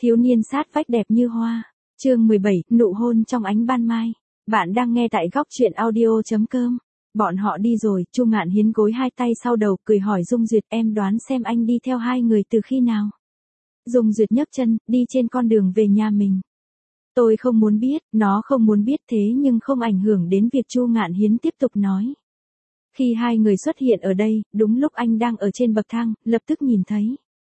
Thiếu niên sát vách đẹp như hoa. Chương 17, nụ hôn trong ánh ban mai. Bạn đang nghe tại góc truyện audio.com. Bọn họ đi rồi, Chu Ngạn Hiến gối hai tay sau đầu, cười hỏi Dung Duyệt, em đoán xem anh đi theo hai người từ khi nào? Dung Duyệt nhấc chân, đi trên con đường về nhà mình. Tôi không muốn biết, nó không muốn biết thế nhưng không ảnh hưởng đến việc Chu Ngạn Hiến tiếp tục nói. Khi hai người xuất hiện ở đây, đúng lúc anh đang ở trên bậc thang, lập tức nhìn thấy.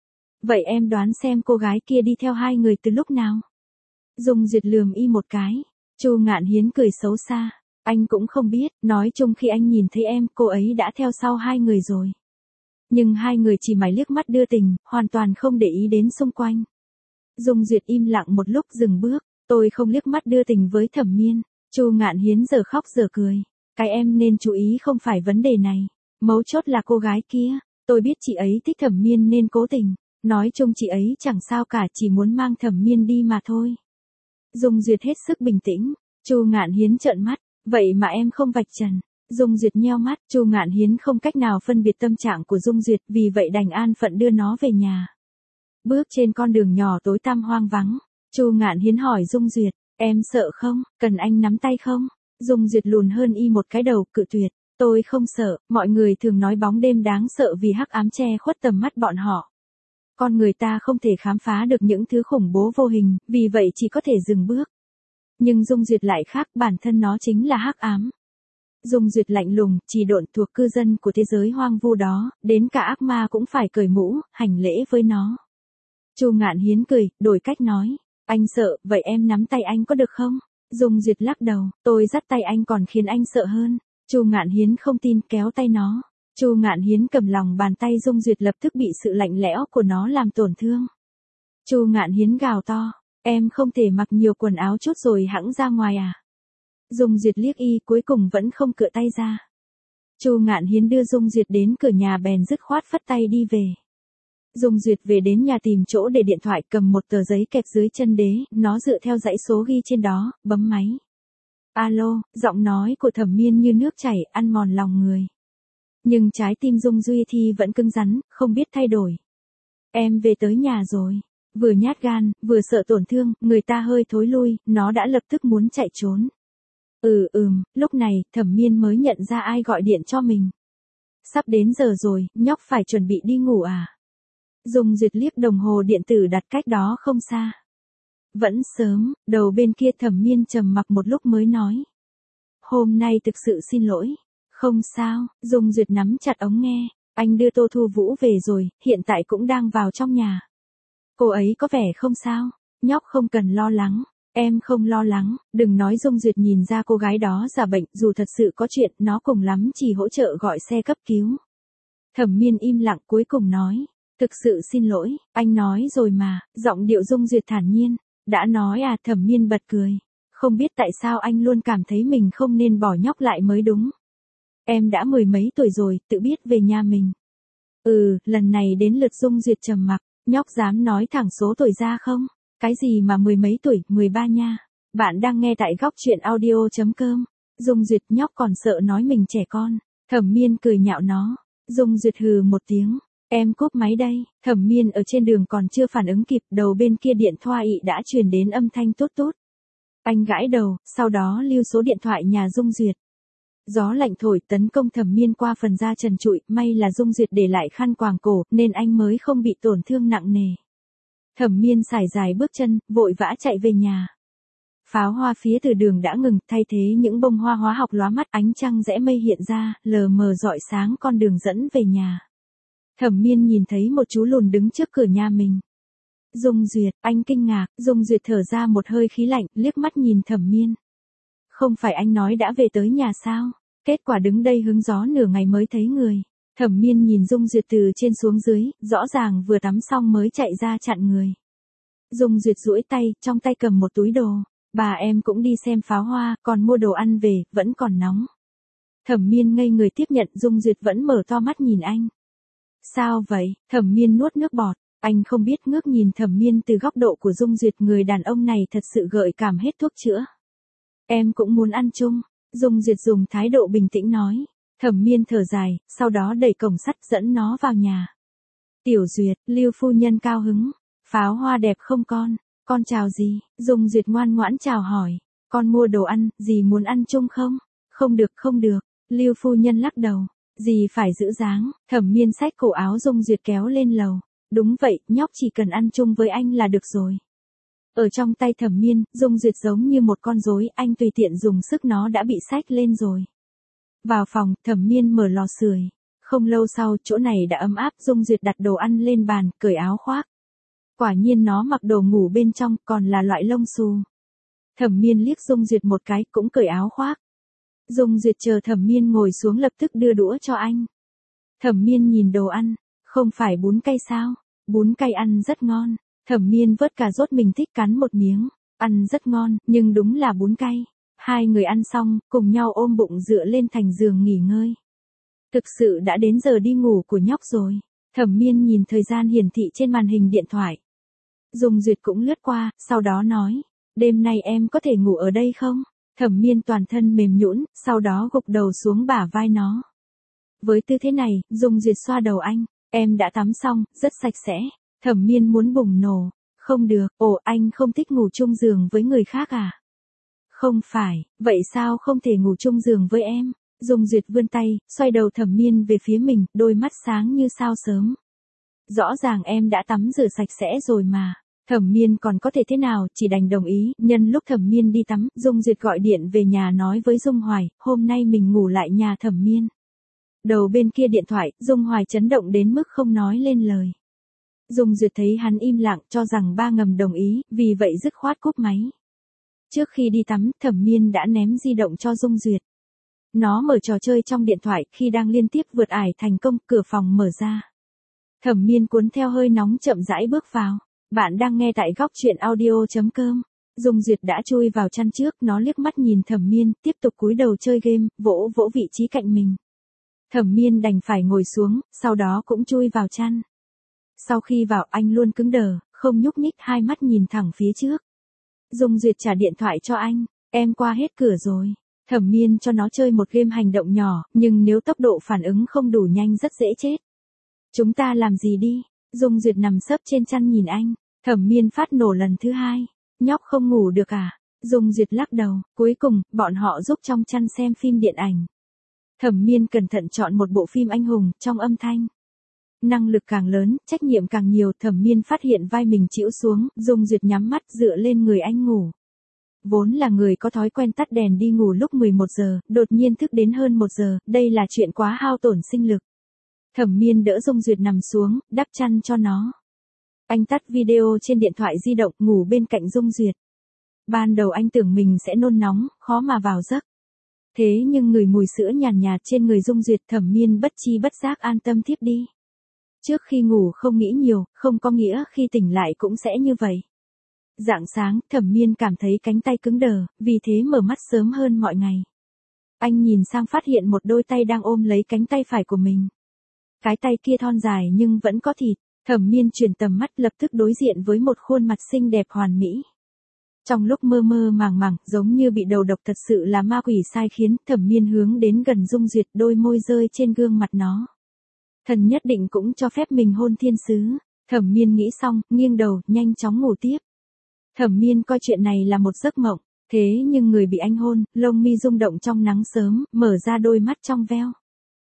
Vậy em đoán xem cô gái kia đi theo hai người từ lúc nào? Dung Duyệt lườm y một cái. Chu Ngạn Hiến cười xấu xa. Anh cũng không biết, nói chung khi anh nhìn thấy em, cô ấy đã theo sau hai người rồi. Nhưng hai người chỉ mải liếc mắt đưa tình, hoàn toàn không để ý đến xung quanh. Dung Duyệt im lặng một lúc dừng bước. Tôi không liếc mắt đưa tình với Thẩm Miên. Chu Ngạn Hiến giờ khóc giờ cười. Cái em nên chú ý không phải vấn đề này. Mấu chốt là cô gái kia. Tôi biết chị ấy thích Thẩm Miên nên cố tình. Nói chung chị ấy chẳng sao cả, chỉ muốn mang Thẩm Miên đi mà thôi. Dung Duyệt hết sức bình tĩnh. Chu Ngạn Hiến trợn mắt. Vậy mà em không vạch trần. Dung Duyệt nheo mắt. Chu Ngạn Hiến không cách nào phân biệt tâm trạng của Dung Duyệt, vì vậy đành an phận đưa nó về nhà. Bước trên con đường nhỏ tối tăm hoang vắng. Chu Ngạn Hiến hỏi Dung Duyệt, em sợ không, cần anh nắm tay không? Dung Duyệt lùn hơn y một cái đầu, cự tuyệt. Tôi không sợ, mọi người thường nói bóng đêm đáng sợ vì hắc ám che khuất tầm mắt bọn họ. Con người ta không thể khám phá được những thứ khủng bố vô hình, vì vậy chỉ có thể dừng bước. Nhưng Dung Duyệt lại khác, bản thân nó chính là hắc ám. Dung Duyệt lạnh lùng, chỉ độn thuộc cư dân của thế giới hoang vu đó, đến cả ác ma cũng phải cởi mũ, hành lễ với nó. Chu Ngạn Hiến cười, đổi cách nói. Anh sợ, vậy em nắm tay anh có được không? Dung Duyệt lắc đầu, tôi dắt tay anh còn khiến anh sợ hơn. Chu Ngạn Hiến không tin, kéo tay nó. Chu Ngạn Hiến cầm lòng bàn tay Dung Duyệt, lập tức bị sự lạnh lẽo của nó làm tổn thương. Chu Ngạn Hiến gào to, em không thể mặc nhiều quần áo chút rồi hẵng ra ngoài à? Dung Duyệt liếc y, cuối cùng vẫn không cựa tay ra. Chu Ngạn Hiến đưa Dung Duyệt đến cửa nhà bèn dứt khoát phất tay đi về. Dung Duyệt về đến nhà tìm chỗ để điện thoại, cầm một tờ giấy kẹp dưới chân đế, nó dựa theo dãy số ghi trên đó, bấm máy. Alo, giọng nói của Thẩm Miên như nước chảy, ăn mòn lòng người. Nhưng trái tim Dung Duy Thi vẫn cứng rắn, không biết thay đổi. Em về tới nhà rồi. Vừa nhát gan, vừa sợ tổn thương, người ta hơi thối lui, nó đã lập tức muốn chạy trốn. Lúc này, Thẩm Miên mới nhận ra ai gọi điện cho mình. Sắp đến giờ rồi, nhóc phải chuẩn bị đi ngủ à? Dung Duyệt liếc đồng hồ điện tử đặt cách đó không xa. Vẫn sớm, đầu bên kia Thẩm Miên trầm mặc một lúc mới nói. Hôm nay thực sự xin lỗi. Không sao, Dung Duyệt nắm chặt ống nghe. Anh đưa Tô Thu Vũ về rồi, hiện tại cũng đang vào trong nhà. Cô ấy có vẻ không sao, nhóc không cần lo lắng. Em không lo lắng, đừng nói. Dung Duyệt nhìn ra cô gái đó giả bệnh, dù thật sự có chuyện, nó cùng lắm chỉ hỗ trợ gọi xe cấp cứu. Thẩm Miên im lặng cuối cùng nói. Thực sự xin lỗi, anh nói rồi mà, giọng điệu Dung Duyệt thản nhiên. Đã nói à? Thẩm Miên bật cười. Không biết tại sao anh luôn cảm thấy mình không nên bỏ nhóc lại mới đúng. Em đã 10 mấy tuổi rồi, tự biết về nhà mình. Lần này đến lượt Dung Duyệt trầm mặc. Nhóc dám nói thẳng số tuổi ra không? Cái gì mà 10 mấy tuổi, 13 nha. Bạn đang nghe tại góc truyện audio.com. Dung Duyệt, nhóc còn sợ nói mình trẻ con. Thẩm Miên cười nhạo nó. Dung Duyệt hừ một tiếng. Em cúp máy đây. Thẩm Miên ở trên đường còn chưa phản ứng kịp, đầu bên kia điện thoại đã truyền đến âm thanh tốt tốt. Anh gãi đầu, sau đó lưu số điện thoại nhà Dung Duyệt. Gió lạnh thổi tấn công Thẩm Miên qua phần da trần trụi, may là Dung Duyệt để lại khăn quàng cổ, nên anh mới không bị tổn thương nặng nề. Thẩm Miên sải dài bước chân, vội vã chạy về nhà. Pháo hoa phía từ đường đã ngừng, thay thế những bông hoa hóa học lóa mắt, ánh trăng rẽ mây hiện ra, lờ mờ rọi sáng con đường dẫn về nhà. Thẩm Miên nhìn thấy một chú lùn đứng trước cửa nhà mình. Dung Duyệt, anh kinh ngạc. Dung Duyệt thở ra một hơi khí lạnh, liếc mắt nhìn Thẩm Miên. Không phải anh nói đã về tới nhà sao? Kết quả đứng đây hứng gió nửa ngày mới thấy người. Thẩm Miên nhìn Dung Duyệt từ trên xuống dưới, rõ ràng vừa tắm xong mới chạy ra chặn người. Dung Duyệt duỗi tay, trong tay cầm một túi đồ. Bà em cũng đi xem pháo hoa, còn mua đồ ăn về, vẫn còn nóng. Thẩm Miên ngây người tiếp nhận, Dung Duyệt vẫn mở to mắt nhìn anh. Sao vậy? Thẩm Miên nuốt nước bọt. Anh không biết, ngước nhìn Thẩm Miên từ góc độ của Dung Duyệt, người đàn ông này thật sự gợi cảm hết thuốc chữa. Em cũng muốn ăn chung. Dung Duyệt dùng thái độ bình tĩnh nói. Thẩm Miên thở dài, sau đó đẩy cổng sắt dẫn nó vào nhà. Tiểu Duyệt, Lưu phu nhân cao hứng. Pháo hoa đẹp không con? Con chào gì? Dung Duyệt ngoan ngoãn chào hỏi. Con mua đồ ăn, dì muốn ăn chung không? Không được không được. Lưu phu nhân lắc đầu. Dì phải giữ dáng. Thẩm Miên xách cổ áo Dung Duyệt kéo lên lầu. Đúng vậy, nhóc chỉ cần ăn chung với anh là được rồi. Ở trong tay Thẩm Miên, Dung Duyệt giống như một con rối, anh tùy tiện dùng sức nó đã bị xách lên rồi. Vào phòng, Thẩm Miên mở lò sưởi. Không lâu sau, chỗ này đã ấm áp, Dung Duyệt đặt đồ ăn lên bàn, cởi áo khoác. Quả nhiên nó mặc đồ ngủ bên trong, còn là loại lông xù. Thẩm Miên liếc Dung Duyệt một cái, cũng cởi áo khoác. Dung Duyệt chờ Thẩm Miên ngồi xuống lập tức đưa đũa cho anh. Thẩm Miên nhìn đồ ăn, không phải bún cay sao? Bún cay ăn rất ngon. Thẩm Miên vớt cà rốt mình thích cắn một miếng, ăn rất ngon, nhưng đúng là bún cay. Hai người ăn xong, cùng nhau ôm bụng dựa lên thành giường nghỉ ngơi. Thực sự đã đến giờ đi ngủ của nhóc rồi. Thẩm Miên nhìn thời gian hiển thị trên màn hình điện thoại. Dung Duyệt cũng lướt qua, sau đó nói, đêm nay em có thể ngủ ở đây không? Thẩm Miên toàn thân mềm nhũn, sau đó gục đầu xuống bả vai nó. Với tư thế này, Dung Duyệt xoa đầu anh, em đã tắm xong, rất sạch sẽ. Thẩm Miên muốn bùng nổ. Không được, anh không thích ngủ chung giường với người khác à? Không phải, vậy sao không thể ngủ chung giường với em? Dung Duyệt vươn tay, xoay đầu Thẩm Miên về phía mình, đôi mắt sáng như sao sớm. Rõ ràng em đã tắm rửa sạch sẽ rồi mà. Thẩm Miên còn có thể thế nào, chỉ đành đồng ý. Nhân lúc Thẩm Miên đi tắm, Dung Duyệt gọi điện về nhà nói với Dung Hoài, hôm nay mình ngủ lại nhà Thẩm Miên. Đầu bên kia điện thoại, Dung Hoài chấn động đến mức không nói lên lời. Dung Duyệt thấy hắn im lặng, cho rằng ba ngầm đồng ý, vì vậy dứt khoát cúp máy. Trước khi đi tắm, Thẩm Miên đã ném di động cho Dung Duyệt. Nó mở trò chơi trong điện thoại, khi đang liên tiếp vượt ải thành công, cửa phòng mở ra. Thẩm Miên cuốn theo hơi nóng chậm rãi bước vào. Bạn đang nghe tại góc truyện audio.com. Dung Duyệt đã chui vào chăn trước, nó liếc mắt nhìn Thẩm Miên, tiếp tục cúi đầu chơi game, vỗ vỗ vị trí cạnh mình. Thẩm Miên đành phải ngồi xuống, sau đó cũng chui vào chăn. Sau khi vào anh luôn cứng đờ, không nhúc nhích, hai mắt nhìn thẳng phía trước. Dung Duyệt trả điện thoại cho anh, em qua hết cửa rồi. Thẩm Miên cho nó chơi một game hành động nhỏ, nhưng nếu tốc độ phản ứng không đủ nhanh rất dễ chết. Chúng ta làm gì đi? Dung Duyệt nằm sấp trên chăn nhìn anh. Thẩm Miên phát nổ lần thứ hai. Nhóc không ngủ được à? Dung Duyệt lắc đầu. Cuối cùng, bọn họ giúp trong chăn xem phim điện ảnh. Thẩm Miên cẩn thận chọn một bộ phim anh hùng, trong âm thanh. Năng lực càng lớn, trách nhiệm càng nhiều. Thẩm Miên phát hiện vai mình chĩu xuống, Dung Duyệt nhắm mắt dựa lên người anh ngủ. Vốn là người có thói quen tắt đèn đi ngủ lúc 11 giờ, đột nhiên thức đến hơn 1 giờ, đây là chuyện quá hao tổn sinh lực. Thẩm Miên đỡ Dung Duyệt nằm xuống, đắp chăn cho nó. Anh tắt video trên điện thoại di động, ngủ bên cạnh Dung Duyệt. Ban đầu anh tưởng mình sẽ nôn nóng, khó mà vào giấc. Thế nhưng ngửi mùi sữa nhàn nhạt trên người Dung Duyệt, Thẩm Miên bất chi bất giác an tâm thiếp đi. Trước khi ngủ không nghĩ nhiều, không có nghĩa khi tỉnh lại cũng sẽ như vậy. Rạng sáng, Thẩm Miên cảm thấy cánh tay cứng đờ, vì thế mở mắt sớm hơn mọi ngày. Anh nhìn sang phát hiện một đôi tay đang ôm lấy cánh tay phải của mình. Cái tay kia thon dài nhưng vẫn có thịt. Thẩm Miên chuyển tầm mắt lập tức đối diện với một khuôn mặt xinh đẹp hoàn mỹ. Trong lúc mơ mơ màng màng, giống như bị đầu độc thật sự là ma quỷ sai khiến, Thẩm Miên hướng đến gần Dung Duyệt, đôi môi rơi trên gương mặt nó. Thần nhất định cũng cho phép mình hôn thiên sứ. Thẩm Miên nghĩ xong, nghiêng đầu, nhanh chóng ngủ tiếp. Thẩm Miên coi chuyện này là một giấc mộng, thế nhưng người bị anh hôn, lông mi rung động trong nắng sớm, mở ra đôi mắt trong veo.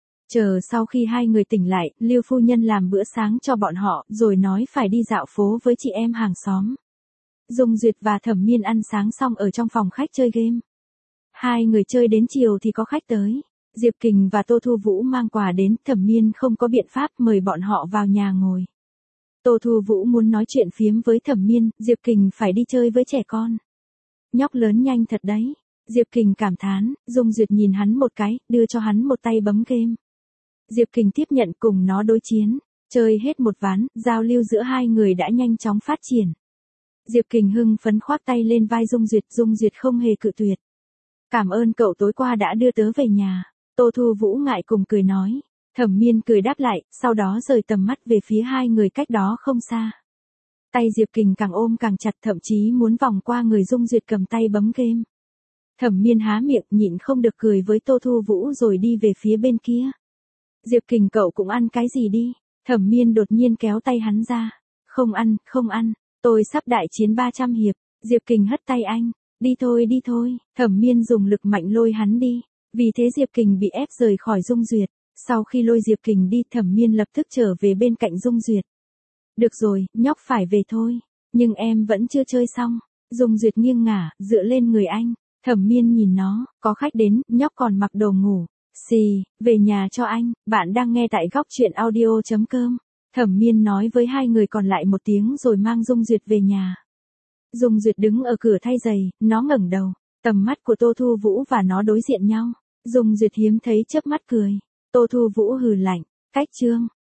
Chờ sau khi hai người tỉnh lại, Lưu phu nhân làm bữa sáng cho bọn họ, rồi nói phải đi dạo phố với chị em hàng xóm. Dung Duyệt và Thẩm Miên ăn sáng xong ở trong phòng khách chơi game. Hai người chơi đến chiều thì có khách tới. Diệp Kình và Tô Thu Vũ mang quà đến, Thẩm Miên không có biện pháp mời bọn họ vào nhà ngồi. Tô Thu Vũ muốn nói chuyện phiếm với Thẩm Miên, Diệp Kình phải đi chơi với trẻ con. Nhóc lớn nhanh thật đấy. Diệp Kình cảm thán, Dung Duyệt nhìn hắn một cái, đưa cho hắn một tay bấm game. Diệp Kình tiếp nhận cùng nó đối chiến. Chơi hết một ván, giao lưu giữa hai người đã nhanh chóng phát triển. Diệp Kình hưng phấn khoác tay lên vai Dung Duyệt không hề cự tuyệt. Cảm ơn cậu tối qua đã đưa tớ về nhà. Tô Thu Vũ ngại cùng cười nói. Thẩm Miên cười đáp lại, sau đó rời tầm mắt về phía hai người cách đó không xa. Tay Diệp Kình càng ôm càng chặt, thậm chí muốn vòng qua người Dung Duyệt cầm tay bấm game. Thẩm Miên há miệng nhịn không được cười với Tô Thu Vũ rồi đi về phía bên kia. Diệp Kình cậu cũng ăn cái gì đi. Thẩm Miên đột nhiên kéo tay hắn ra. không ăn, tôi sắp đại chiến 300 hiệp. Diệp Kình hất tay anh, đi thôi, Thẩm Miên dùng lực mạnh lôi hắn đi. Vì thế Diệp Kình bị ép rời khỏi Dung Duyệt. Sau khi lôi Diệp Kình đi, Thẩm Miên lập tức trở về bên cạnh Dung Duyệt. Được rồi, nhóc phải về thôi. Nhưng em vẫn chưa chơi xong. Dung Duyệt nghiêng ngả, dựa lên người anh. Thẩm Miên nhìn nó, có khách đến, nhóc còn mặc đồ ngủ. Xì, về nhà cho anh, bạn đang nghe tại góc truyện audio.com. Thẩm Miên nói với hai người còn lại một tiếng rồi mang Dung Duyệt về nhà. Dung Duyệt đứng ở cửa thay giày, nó ngẩng đầu. Tầm mắt của Tô Thu Vũ và nó đối diện nhau. Dung Duyệt hiếm thấy chớp mắt cười. Tô Thu Vũ hừ lạnh, cách chương.